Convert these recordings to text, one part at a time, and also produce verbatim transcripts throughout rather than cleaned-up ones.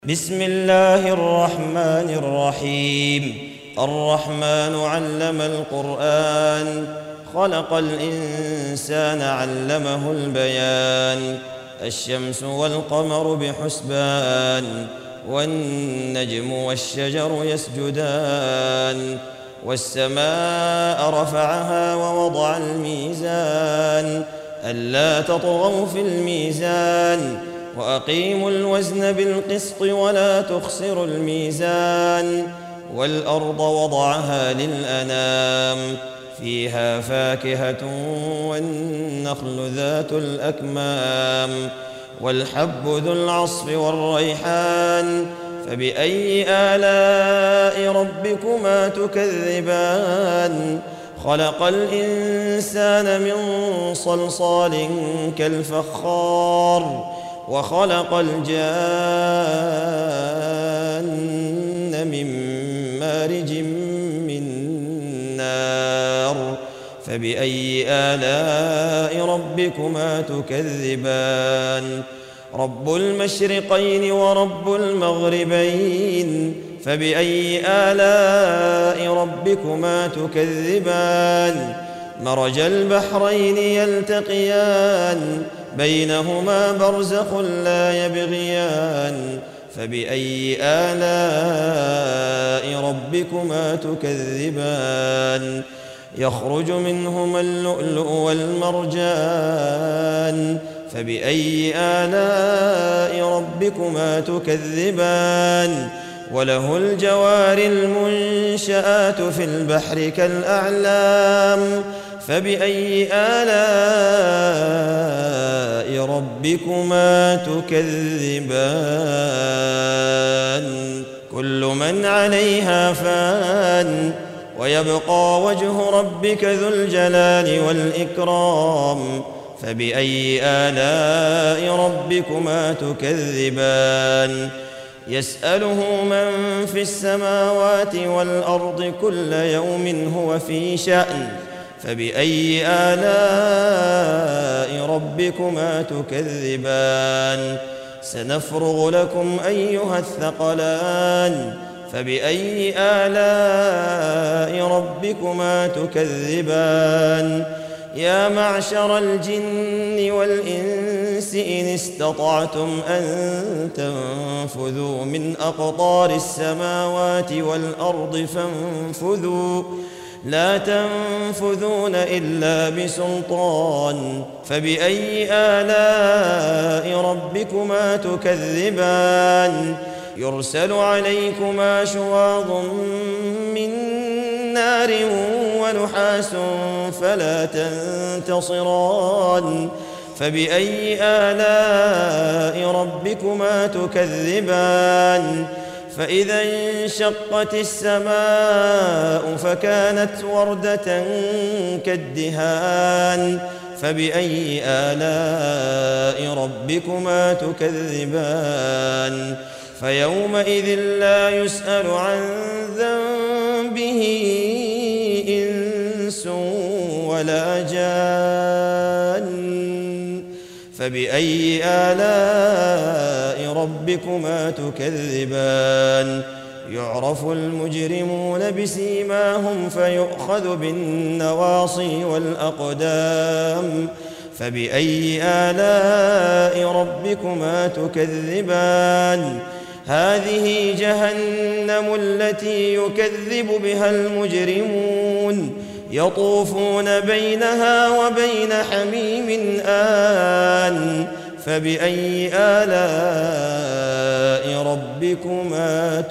بسم الله الرحمن الرحيم. الرحمن علم القرآن، خلق الإنسان علمه البيان. الشمس والقمر بحسبان، والنجم والشجر يسجدان. والسماء رفعها ووضع الميزان، ألا تطغوا في الميزان، وأقيموا الوزن بالقسط ولا تخسروا الميزان. والأرض وضعها للأنام، فيها فاكهة والنخل ذات الأكمام، والحب ذو العصف والريحان. فبأي آلاء ربكما تكذبان؟ خلق الإنسان من صلصال كالفخار، وخلق الجان من مارج من نار. فبأي آلاء ربكما تكذبان؟ رب المشرقين ورب المغربين، فبأي آلاء ربكما تكذبان؟ مرج البحرين يلتقيان، بينهما برزخ لا يبغيان. فبأي آلاء ربكما تكذبان؟ يخرج منهما اللؤلؤ والمرجان. فبأي آلاء ربكما تكذبان؟ وله الجوار المنشآت في البحر كالأعلام. فبأي آلاء ربكما تكذبان؟ كل من عليها فان، ويبقى وجه ربك ذو الجلال والإكرام. فبأي آلاء ربكما تكذبان؟ يسأله من في السماوات والأرض كل يوم هو في شأن. فبأي آلاء ربكما تكذبان؟ سنفرغ لكم أيها الثقلان. فبأي آلاء ربكما تكذبان؟ يا معشر الجن والإنس إن استطعتم أن تنفذوا من أقطار السماوات والأرض فانفذوا، لا تنفذون إلا بسلطان. فبأي آلاء ربكما تكذبان؟ يرسل عليكما شواظ من نار ونحاس فلا تنتصران. فبأي آلاء ربكما تكذبان؟ فإذا انشقت السماء فكانت وردة كالدهان. فبأي آلاء ربكما تكذبان؟ فيومئذ لا يسأل عن ذنبه إنس ولا جان. فبأي آلاء ربكما تكذبان؟ يعرف المجرمون بسيماهم فيؤخذ بالنواصي والأقدام. فبأي آلاء ربكما تكذبان؟ هذه جهنم التي يكذب بها المجرمون، يطوفون بينها وبين حميم آن. فبأي آلاء ربكما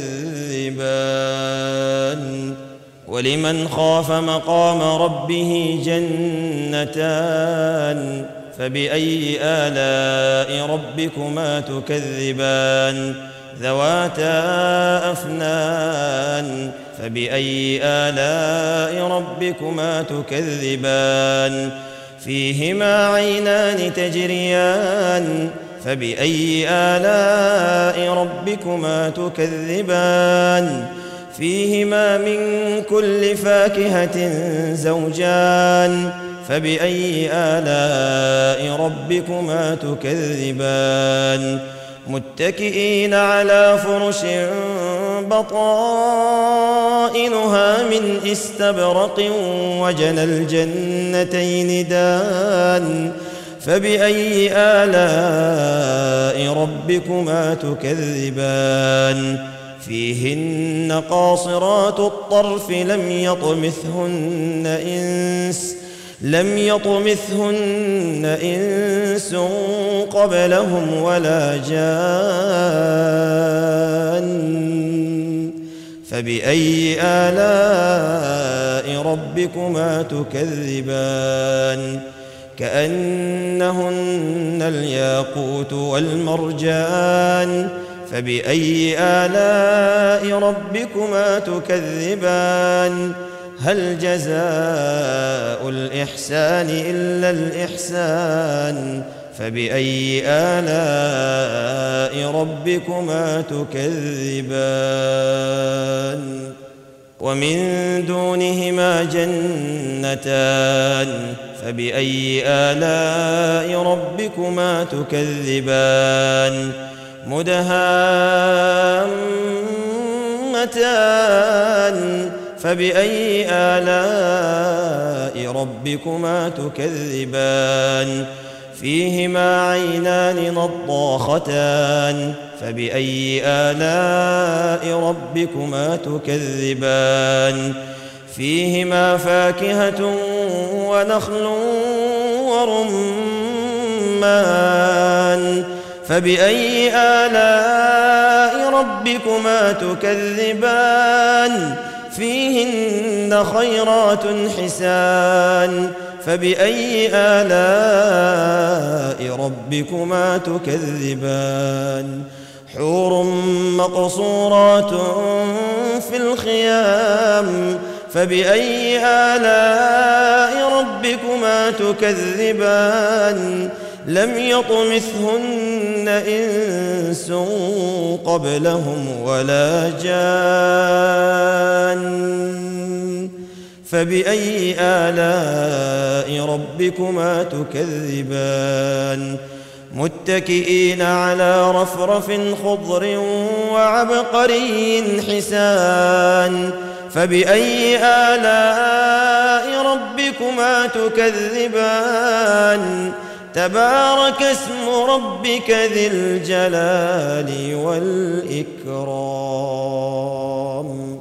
تكذبان؟ ولمن خاف مقام ربه جنتان. فبأي آلاء ربكما تكذبان؟ ذواتا أفنان. فبأي آلاء ربكما تكذبان؟ فيهما عينان تجريان. فبأي آلاء ربكما تكذبان؟ فيهما من كل فاكهة زوجان. فبأي آلاء ربكما تكذبان؟ متكئين على فرش بطائنها من استبرق وجنى الجنتين دان فبأي آلاء ربكما تكذبان فيهن قاصرات الطرف لم يطمثهن إنس لم يطمثهن إنس قبلهم ولا جان فبأي آلاء ربكما تكذبان كأنهن الياقوت والمرجان فبأي آلاء ربكما تكذبان هل جزاء الإحسان إلا الإحسان فبأي آلاء ربكما تكذبان ومن دونهما جنتان فبأي آلاء ربكما تكذبان مدهامتان فبأي آلاء ربكما تكذبان فيهما عينان نضاختان فبأي آلاء ربكما تكذبان فيهما فاكهة ونخل ورمان فبأي آلاء ربكما تكذبان فيهن خيرات حسان فبأي آلاء ربكما تكذبان حور مقصورات في الخيام فبأي آلاء ربكما تكذبان لم يطمثهن إنس قبلهم ولا جان فبأي آلاء ربكما تكذبان متكئين على رفرف خضر وعبقري حسان فبأي آلاء ربكما تكذبان تبارك اسم ربك ذي الجلال والإكرام